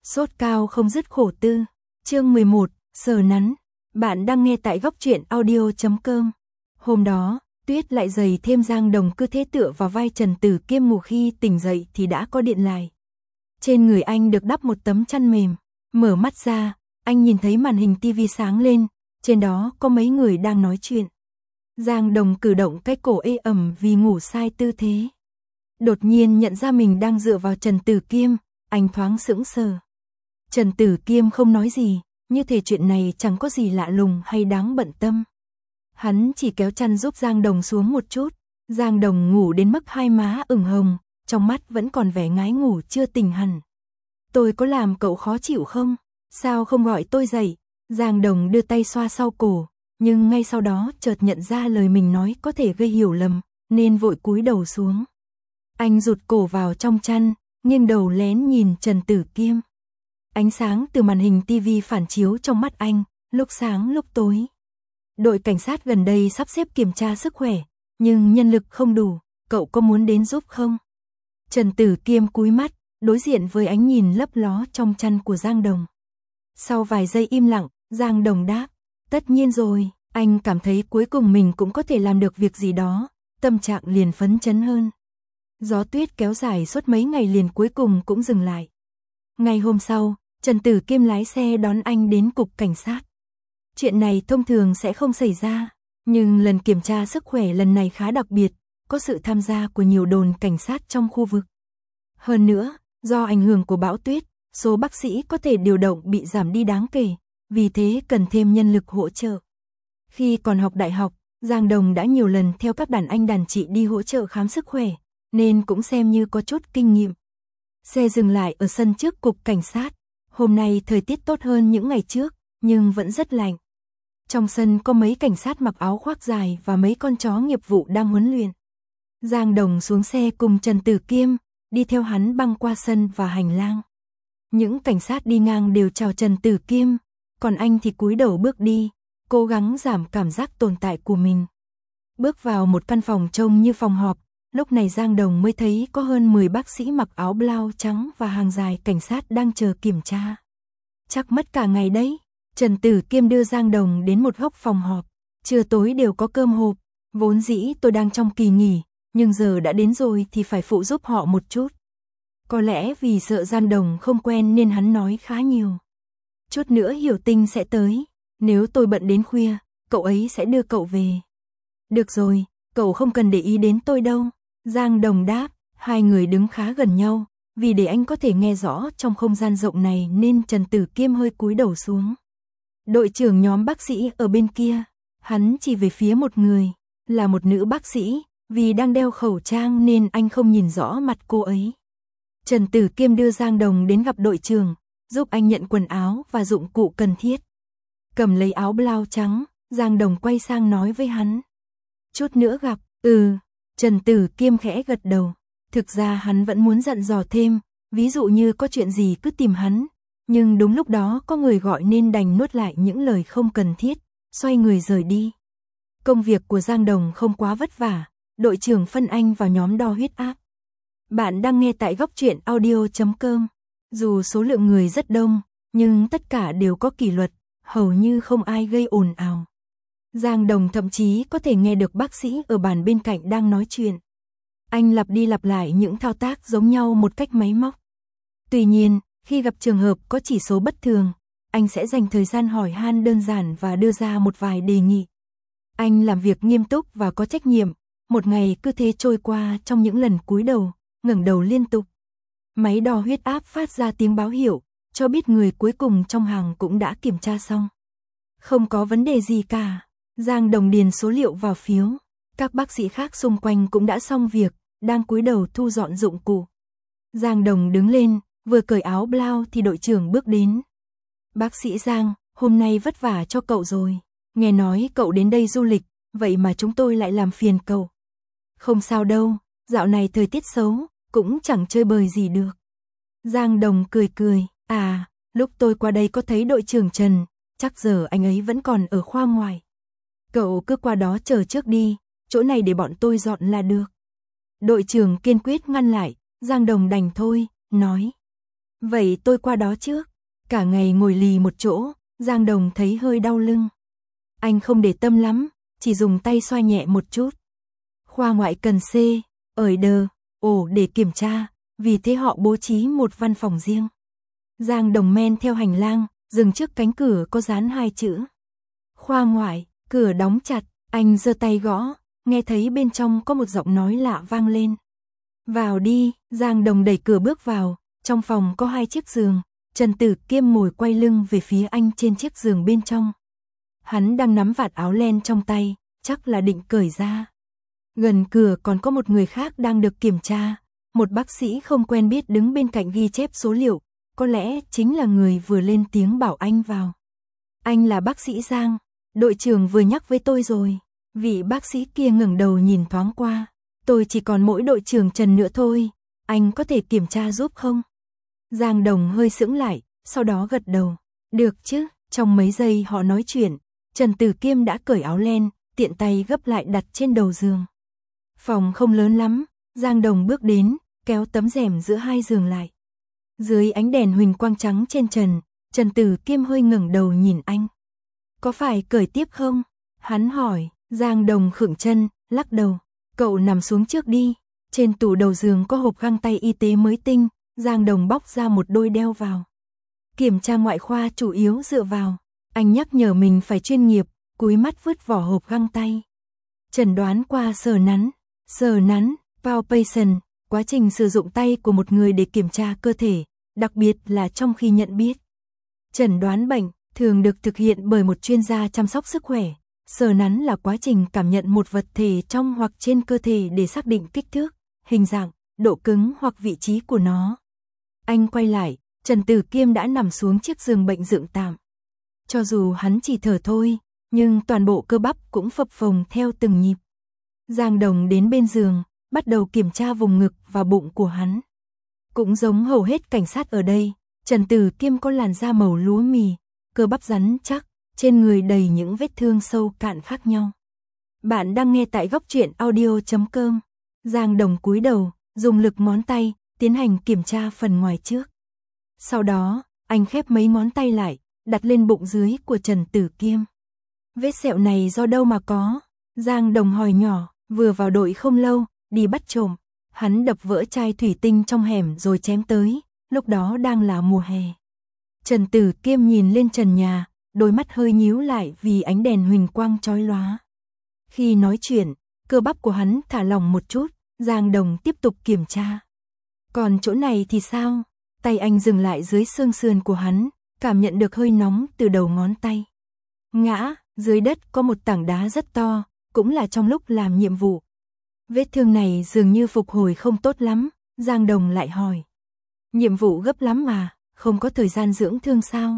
Sốt cao không dứt khổ tư. Chương 11, sờ nắn. Bạn đang nghe tại góc truyện audio.com. Hôm đó, Tuyết lại giày thêm Giang Đồng cứ thế tựa vào vai Trần Tử Kiêm ngủ, khi tỉnh dậy thì đã có điện lại. Trên người anh được đắp một tấm chăn mềm. Mở mắt ra, anh nhìn thấy màn hình tivi sáng lên, trên đó có mấy người đang nói chuyện. Giang Đồng cử động cái cổ ê ẩm vì ngủ sai tư thế. Đột nhiên nhận ra mình đang dựa vào Trần Tử Kiêm, anh thoáng sững sờ. Trần Tử Kiêm không nói gì, như thể chuyện này chẳng có gì lạ lùng hay đáng bận tâm. Hắn chỉ kéo chăn giúp Giang Đồng xuống một chút. Giang Đồng ngủ đến mức hai má ửng hồng, trong mắt vẫn còn vẻ ngái ngủ chưa tỉnh hẳn. Tôi có làm cậu khó chịu không? Sao không gọi tôi dậy? Giang Đồng đưa tay xoa sau cổ, nhưng ngay sau đó chợt nhận ra lời mình nói có thể gây hiểu lầm, nên vội cúi đầu xuống. Anh rụt cổ vào trong chăn, nghiêng đầu lén nhìn Trần Tử Kiêm. Ánh sáng từ màn hình tivi phản chiếu trong mắt anh, lúc sáng lúc tối. Đội cảnh sát gần đây sắp xếp kiểm tra sức khỏe, nhưng nhân lực không đủ, cậu có muốn đến giúp không? Trần Tử Kiêm cúi mắt, đối diện với ánh nhìn lấp ló trong chăn của Giang Đồng. Sau vài giây im lặng, Giang Đồng đáp, tất nhiên rồi. Anh cảm thấy cuối cùng mình cũng có thể làm được việc gì đó, tâm trạng liền phấn chấn hơn. Gió tuyết kéo dài suốt mấy ngày liền cuối cùng cũng dừng lại. Ngày hôm sau, Trần Tử Kiêm lái xe đón anh đến cục cảnh sát. Chuyện này thông thường sẽ không xảy ra, nhưng lần kiểm tra sức khỏe lần này khá đặc biệt, có sự tham gia của nhiều đồn cảnh sát trong khu vực. Hơn nữa, do ảnh hưởng của bão tuyết, số bác sĩ có thể điều động bị giảm đi đáng kể, vì thế cần thêm nhân lực hỗ trợ. Khi còn học đại học, Giang Đồng đã nhiều lần theo các đàn anh đàn chị đi hỗ trợ khám sức khỏe, nên cũng xem như có chút kinh nghiệm. Xe dừng lại ở sân trước cục cảnh sát. Hôm nay thời tiết tốt hơn những ngày trước, nhưng vẫn rất lạnh. Trong sân có mấy cảnh sát mặc áo khoác dài và mấy con chó nghiệp vụ đang huấn luyện. Giang Đồng xuống xe cùng Trần Tử Kiêm, đi theo hắn băng qua sân và hành lang. Những cảnh sát đi ngang đều chào Trần Tử Kiêm, còn anh thì cúi đầu bước đi, cố gắng giảm cảm giác tồn tại của mình. Bước vào một căn phòng trông như phòng họp, lúc này Giang Đồng mới thấy có hơn 10 bác sĩ mặc áo blau trắng và hàng dài cảnh sát đang chờ kiểm tra. Chắc mất cả ngày đấy. Trần Tử Kiêm đưa Giang Đồng đến một góc phòng họp. Trưa tối đều có cơm hộp, vốn dĩ tôi đang trong kỳ nghỉ, nhưng giờ đã đến rồi thì phải phụ giúp họ một chút. Có lẽ vì sợ Giang Đồng không quen nên hắn nói khá nhiều. Chút nữa Hiểu Tinh sẽ tới, nếu tôi bận đến khuya, cậu ấy sẽ đưa cậu về. Được rồi, cậu không cần để ý đến tôi đâu. Giang Đồng đáp, hai người đứng khá gần nhau, vì để anh có thể nghe rõ trong không gian rộng này nên Trần Tử Kiêm hơi cúi đầu xuống. Đội trưởng nhóm bác sĩ ở bên kia, hắn chỉ về phía một người, là một nữ bác sĩ, vì đang đeo khẩu trang nên anh không nhìn rõ mặt cô ấy. Trần Tử Kiêm đưa Giang Đồng đến gặp đội trưởng, giúp anh nhận quần áo và dụng cụ cần thiết. Cầm lấy áo blau trắng, Giang Đồng quay sang nói với hắn. Chút nữa gặp, Trần Tử Kiêm khẽ gật đầu. Thực ra hắn vẫn muốn dặn dò thêm, ví dụ như có chuyện gì cứ tìm hắn. Nhưng đúng lúc đó có người gọi nên đành nuốt lại những lời không cần thiết, xoay người rời đi. Công việc của Giang Đồng không quá vất vả, đội trưởng phân anh vào nhóm đo huyết áp. Bạn đang nghe tại góc truyện audio.com. Dù số lượng người rất đông, nhưng tất cả đều có kỷ luật, hầu như không ai gây ồn ào. Giang Đồng thậm chí có thể nghe được bác sĩ ở bàn bên cạnh đang nói chuyện. Anh lặp đi lặp lại những thao tác giống nhau một cách máy móc. Tuy nhiên, khi gặp trường hợp có chỉ số bất thường, anh sẽ dành thời gian hỏi han đơn giản và đưa ra một vài đề nghị. Anh làm việc nghiêm túc và có trách nhiệm, một ngày cứ thế trôi qua trong những lần cúi đầu, ngẩng đầu liên tục. Máy đo huyết áp phát ra tiếng báo hiệu, cho biết người cuối cùng trong hàng cũng đã kiểm tra xong. Không có vấn đề gì cả. Giang Đồng điền số liệu vào phiếu. Các bác sĩ khác xung quanh cũng đã xong việc, đang cúi đầu thu dọn dụng cụ. Giang Đồng đứng lên, vừa cởi áo blau thì đội trưởng bước đến. Bác sĩ Giang, hôm nay vất vả cho cậu rồi. Nghe nói cậu đến đây du lịch, vậy mà chúng tôi lại làm phiền cậu. Không sao đâu, dạo này thời tiết xấu, cũng chẳng chơi bời gì được. Giang Đồng cười cười, lúc tôi qua đây có thấy đội trưởng Trần, chắc giờ anh ấy vẫn còn ở khoa ngoài. Cậu cứ qua đó chờ trước đi, chỗ này để bọn tôi dọn là được. Đội trưởng kiên quyết ngăn lại, Giang Đồng đành thôi, nói. Vậy tôi qua đó trước. Cả ngày ngồi lì một chỗ, Giang Đồng thấy hơi đau lưng. Anh không để tâm lắm, chỉ dùng tay xoa nhẹ một chút. Khoa ngoại cần C, ởi đờ, ổ để kiểm tra, vì thế họ bố trí một văn phòng riêng. Giang Đồng men theo hành lang, dừng trước cánh cửa có dán 2 chữ. Khoa ngoại, cửa đóng chặt, anh giơ tay gõ, nghe thấy bên trong có một giọng nói lạ vang lên. Vào đi, Giang Đồng đẩy cửa bước vào, trong phòng có 2 chiếc giường, Trần Tử Kiêm ngồi quay lưng về phía anh trên chiếc giường bên trong. Hắn đang nắm vạt áo len trong tay, chắc là định cởi ra. Gần cửa còn có một người khác đang được kiểm tra, một bác sĩ không quen biết đứng bên cạnh ghi chép số liệu, có lẽ chính là người vừa lên tiếng bảo anh vào. Anh là bác sĩ Giang, đội trưởng vừa nhắc với tôi rồi. Vị bác sĩ kia ngẩng đầu nhìn thoáng qua. Tôi chỉ còn mỗi đội trưởng Trần nữa thôi, anh có thể kiểm tra giúp không? Giang Đồng hơi sững lại, sau đó gật đầu. Được chứ, trong mấy giây họ nói chuyện, Trần Tử Kiêm đã cởi áo len, tiện tay gấp lại đặt trên đầu giường. Phòng không lớn lắm, Giang Đồng bước đến, kéo tấm rèm giữa 2 giường lại. Dưới ánh đèn huỳnh quang trắng trên trần, Trần Tử Kiêm hơi ngẩng đầu nhìn anh. Có phải cởi tiếp không? Hắn hỏi. Giang Đồng khựng chân, lắc đầu. Cậu nằm xuống trước đi. Trên tủ đầu giường có hộp găng tay y tế mới tinh, Giang Đồng bóc ra một đôi đeo vào. Kiểm tra ngoại khoa chủ yếu dựa vào. Anh nhắc nhở mình phải chuyên nghiệp, cúi mắt vứt vỏ hộp găng tay. Chẩn đoán qua sờ nắn, palpation, quá trình sử dụng tay của một người để kiểm tra cơ thể, đặc biệt là trong khi nhận biết. Chẩn đoán bệnh thường được thực hiện bởi một chuyên gia chăm sóc sức khỏe. Sờ nắn là quá trình cảm nhận một vật thể trong hoặc trên cơ thể để xác định kích thước, hình dạng, độ cứng hoặc vị trí của nó. Anh quay lại, Trần Tử Kiêm đã nằm xuống chiếc giường bệnh dựng tạm. Cho dù hắn chỉ thở thôi, nhưng toàn bộ cơ bắp cũng phập phồng theo từng nhịp. Giang Đồng đến bên giường, bắt đầu kiểm tra vùng ngực và bụng của hắn. Cũng giống hầu hết cảnh sát ở đây, Trần Tử Kiêm có làn da màu lúa mì, cơ bắp rắn chắc, trên người đầy những vết thương sâu cạn khác nhau. Bạn đang nghe tại Góc Truyện Audio.com. Giang Đồng cúi đầu, dùng lực ngón tay, tiến hành kiểm tra phần ngoài trước. Sau đó, anh khép mấy ngón tay lại, đặt lên bụng dưới của Trần Tử Kiêm. Vết sẹo này do đâu mà có? Giang Đồng hỏi nhỏ, vừa vào đội không lâu, đi bắt trộm. Hắn đập vỡ chai thủy tinh trong hẻm rồi chém tới, lúc đó đang là mùa hè. Trần Tử Kiêm nhìn lên trần nhà, đôi mắt hơi nhíu lại vì ánh đèn huỳnh quang chói lóa. Khi nói chuyện, cơ bắp của hắn thả lỏng một chút, Giang Đồng tiếp tục kiểm tra. Còn chỗ này thì sao? Tay anh dừng lại dưới xương sườn của hắn, cảm nhận được hơi nóng từ đầu ngón tay. Ngã, dưới đất có một tảng đá rất to, cũng là trong lúc làm nhiệm vụ. Vết thương này dường như phục hồi không tốt lắm, Giang Đồng lại hỏi. Nhiệm vụ gấp lắm mà, không có thời gian dưỡng thương sao?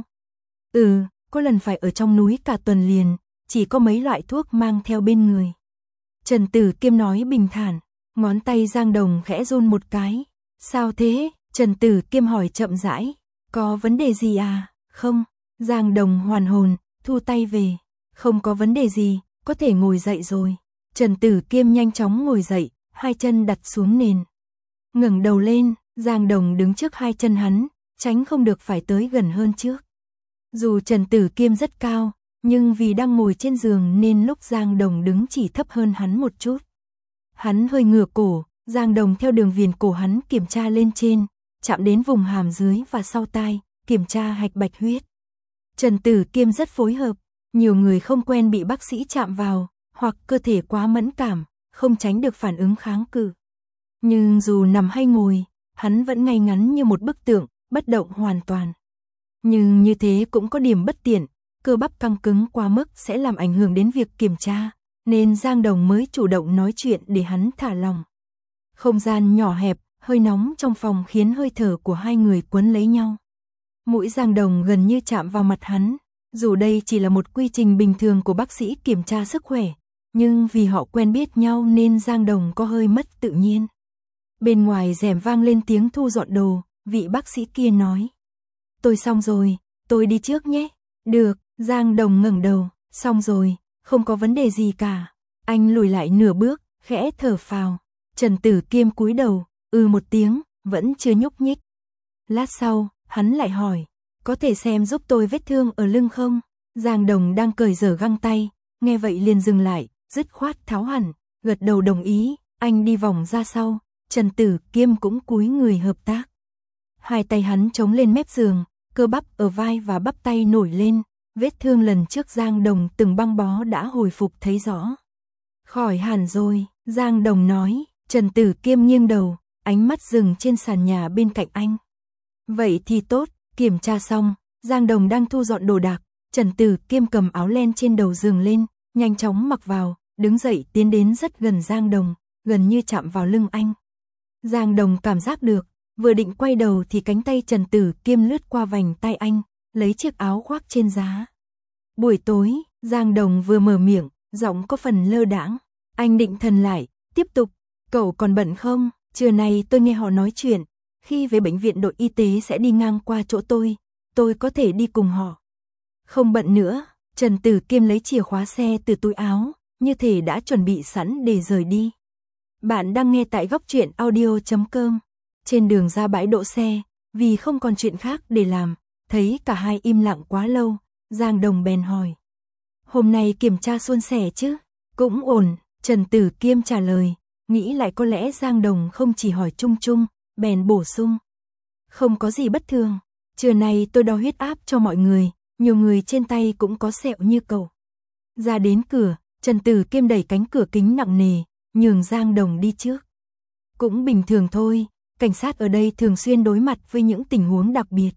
Có lần phải ở trong núi cả tuần liền, chỉ có mấy loại thuốc mang theo bên người. Trần Tử Kiêm nói bình thản, ngón tay Giang Đồng khẽ run một cái. Sao thế? Trần Tử Kiêm hỏi chậm rãi. Có vấn đề gì à? Không. Giang Đồng hoàn hồn, thu tay về. Không có vấn đề gì, có thể ngồi dậy rồi. Trần Tử Kiêm nhanh chóng ngồi dậy, 2 chân đặt xuống nền. Ngẩng đầu lên, Giang Đồng đứng trước 2 chân hắn, tránh không được phải tới gần hơn trước. Dù Trần Tử Kiêm rất cao, nhưng vì đang ngồi trên giường nên lúc Giang Đồng đứng chỉ thấp hơn hắn một chút. Hắn hơi ngửa cổ, Giang Đồng theo đường viền cổ hắn kiểm tra lên trên, chạm đến vùng hàm dưới và sau tai, kiểm tra hạch bạch huyết. Trần Tử Kiêm rất phối hợp, nhiều người không quen bị bác sĩ chạm vào, hoặc cơ thể quá mẫn cảm, không tránh được phản ứng kháng cự. Nhưng dù nằm hay ngồi, hắn vẫn ngay ngắn như một bức tượng, bất động hoàn toàn. Nhưng như thế cũng có điểm bất tiện, cơ bắp căng cứng quá mức sẽ làm ảnh hưởng đến việc kiểm tra, nên Giang Đồng mới chủ động nói chuyện để hắn thả lòng. Không gian nhỏ hẹp, hơi nóng trong phòng khiến hơi thở của 2 người quấn lấy nhau. Mũi Giang Đồng gần như chạm vào mặt hắn, dù đây chỉ là một quy trình bình thường của bác sĩ kiểm tra sức khỏe, nhưng vì họ quen biết nhau nên Giang Đồng có hơi mất tự nhiên. Bên ngoài rèm vang lên tiếng thu dọn đồ, vị bác sĩ kia nói. Tôi xong rồi, tôi đi trước nhé. Được, Giang Đồng ngẩng đầu, xong rồi, không có vấn đề gì cả. Anh lùi lại nửa bước, khẽ thở phào. Trần Tử Kiêm cúi đầu, một tiếng, vẫn chưa nhúc nhích. Lát sau, hắn lại hỏi, có thể xem giúp tôi vết thương ở lưng không? Giang Đồng đang cởi giở găng tay, nghe vậy liền dừng lại, dứt khoát tháo hẳn, gật đầu đồng ý, anh đi vòng ra sau, Trần Tử Kiêm cũng cúi người hợp tác. Hai tay hắn chống lên mép giường, cơ bắp ở vai và bắp tay nổi lên, vết thương lần trước Giang Đồng từng băng bó đã hồi phục thấy rõ. Khỏi hẳn rồi, Giang Đồng nói, Trần Tử Kiêm nghiêng đầu, ánh mắt dừng trên sàn nhà bên cạnh anh. Vậy thì tốt, kiểm tra xong, Giang Đồng đang thu dọn đồ đạc, Trần Tử Kiêm cầm áo len trên đầu giường lên, nhanh chóng mặc vào, đứng dậy tiến đến rất gần Giang Đồng, gần như chạm vào lưng anh. Giang Đồng cảm giác được, vừa định quay đầu thì cánh tay Trần Tử Kiêm lướt qua vành tay anh, lấy chiếc áo khoác trên giá. Buổi tối, Giang Đồng vừa mở miệng, giọng có phần lơ đãng. Anh định thần lại, tiếp tục, cậu còn bận không? Trưa nay tôi nghe họ nói chuyện, khi về bệnh viện đội y tế sẽ đi ngang qua chỗ tôi có thể đi cùng họ. Không bận nữa, Trần Tử Kiêm lấy chìa khóa xe từ túi áo, như thể đã chuẩn bị sẵn để rời đi. Bạn đang nghe tại góc truyện audio.com. Trên đường ra bãi đỗ xe, vì không còn chuyện khác để làm, thấy cả hai im lặng quá lâu, Giang Đồng bèn hỏi. Hôm nay kiểm tra suôn sẻ chứ? Cũng ổn, Trần Tử Kiêm trả lời, nghĩ lại có lẽ Giang Đồng không chỉ hỏi chung chung, bèn bổ sung. Không có gì bất thường, trưa nay tôi đo huyết áp cho mọi người, nhiều người trên tay cũng có sẹo như cậu. Ra đến cửa, Trần Tử Kiêm đẩy cánh cửa kính nặng nề, nhường Giang Đồng đi trước. Cũng bình thường thôi, cảnh sát ở đây thường xuyên đối mặt với những tình huống đặc biệt.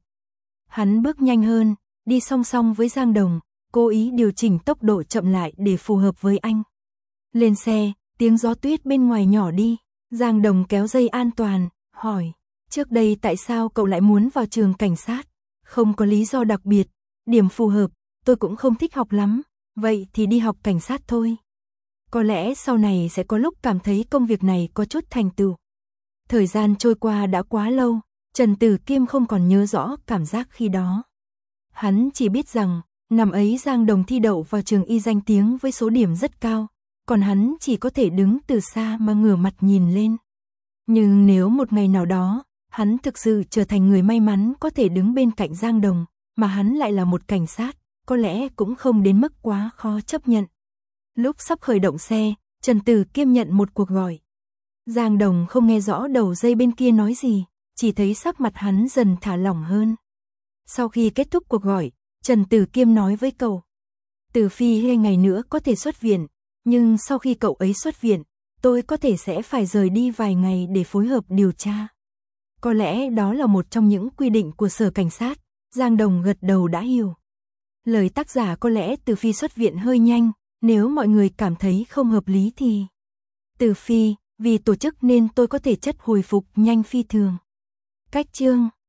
Hắn bước nhanh hơn, đi song song với Giang Đồng, cố ý điều chỉnh tốc độ chậm lại để phù hợp với anh. Lên xe, tiếng gió tuyết bên ngoài nhỏ đi, Giang Đồng kéo dây an toàn, hỏi, trước đây tại sao cậu lại muốn vào trường cảnh sát? Không có lý do đặc biệt, điểm phù hợp, tôi cũng không thích học lắm, vậy thì đi học cảnh sát thôi. Có lẽ sau này sẽ có lúc cảm thấy công việc này có chút thành tựu. Thời gian trôi qua đã quá lâu, Trần Tử Kiêm không còn nhớ rõ cảm giác khi đó. Hắn chỉ biết rằng, năm ấy Giang Đồng thi đậu vào trường y danh tiếng với số điểm rất cao, còn hắn chỉ có thể đứng từ xa mà ngửa mặt nhìn lên. Nhưng nếu một ngày nào đó, hắn thực sự trở thành người may mắn có thể đứng bên cạnh Giang Đồng, mà hắn lại là một cảnh sát, có lẽ cũng không đến mức quá khó chấp nhận. Lúc sắp khởi động xe, Trần Tử Kiêm nhận một cuộc gọi. Giang Đồng không nghe rõ đầu dây bên kia nói gì, chỉ thấy sắc mặt hắn dần thả lỏng hơn. Sau khi kết thúc cuộc gọi, Trần Tử Kiêm nói với cậu. Từ Phi 2 ngày nữa có thể xuất viện, nhưng sau khi cậu ấy xuất viện, tôi có thể sẽ phải rời đi vài ngày để phối hợp điều tra. Có lẽ đó là một trong những quy định của sở cảnh sát, Giang Đồng gật đầu đã hiểu. Lời tác giả có lẽ Từ Phi xuất viện hơi nhanh, nếu mọi người cảm thấy không hợp lý thì... Từ Phi, vì tổ chức nên tôi có thể chất hồi phục nhanh phi thường. Cách chương